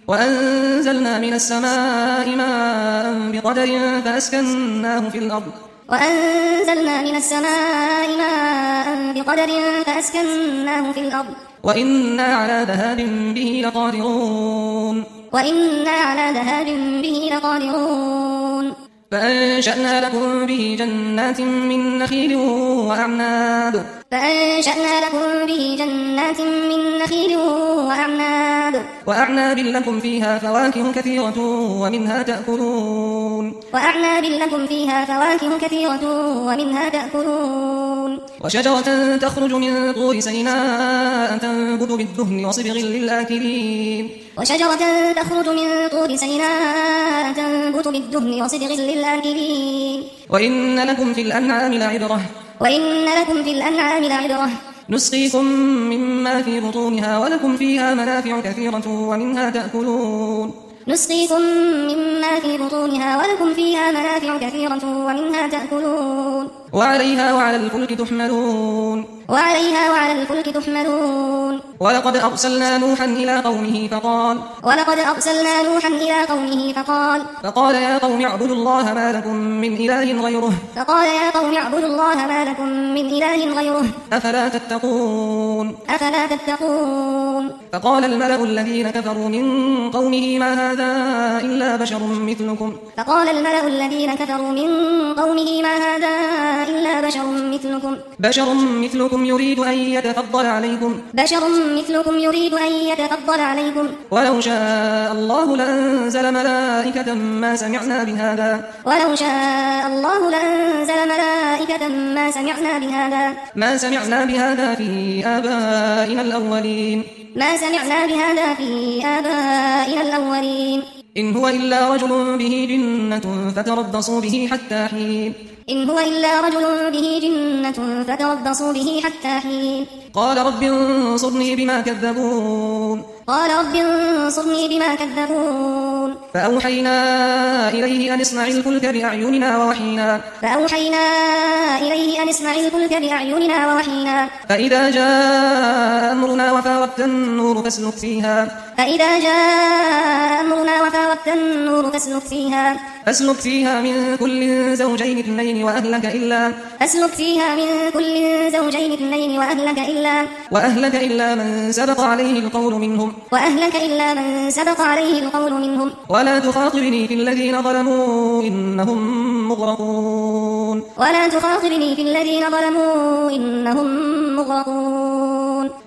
وأنزلنا من السماء ماء بقدر فأسكناه في الأرض وأنزلنا من السماء ماء بقدر فأسكناه في الأرض وإنا على ذهاب به لقادرون وإنا على ذهاب به لقادرون فأنشأنا لكم به جنات من نخيل وأعناب وأعناب لكم فيها فواكه كثيرة ومنها تأكلون وشجرة تخرج من طور سيناء تنبت بالدهن وصبغ للآكلين وإن لكم في الأنعام لعبرة نسقيكم مما في بطونها ولكم فيها منافع كثيرة ومنها تأكلون وعليها وعلى الفلك تحملون ولقد أرسلنا نوحا إلى قومه فقال يا قوم اعبدوا الله ما لكم من إله غيره أفلا تتقون فقال الملأ الذين كفروا من قومه ما هذا إلا بشر مثلكم يريد أن يتفضل عليكم ولو شاء الله لأنزل ملائكة ما سمعنا بهذا في آبائنا الأولين إن هو إلا رجل به جنة فتربصوا به حتى حين قال رب انصرني بما كذبون فأوحينا إليه أن اصنع الفلك بأعيننا ووحينا فإذا جاء أمرنا وفاردت النور فاسلك فيها من كل زوجين اثنين وأهلك إلا من سبق عليه القول منهم ولا تخاطبني في الذين ظلموا إنهم مغرقون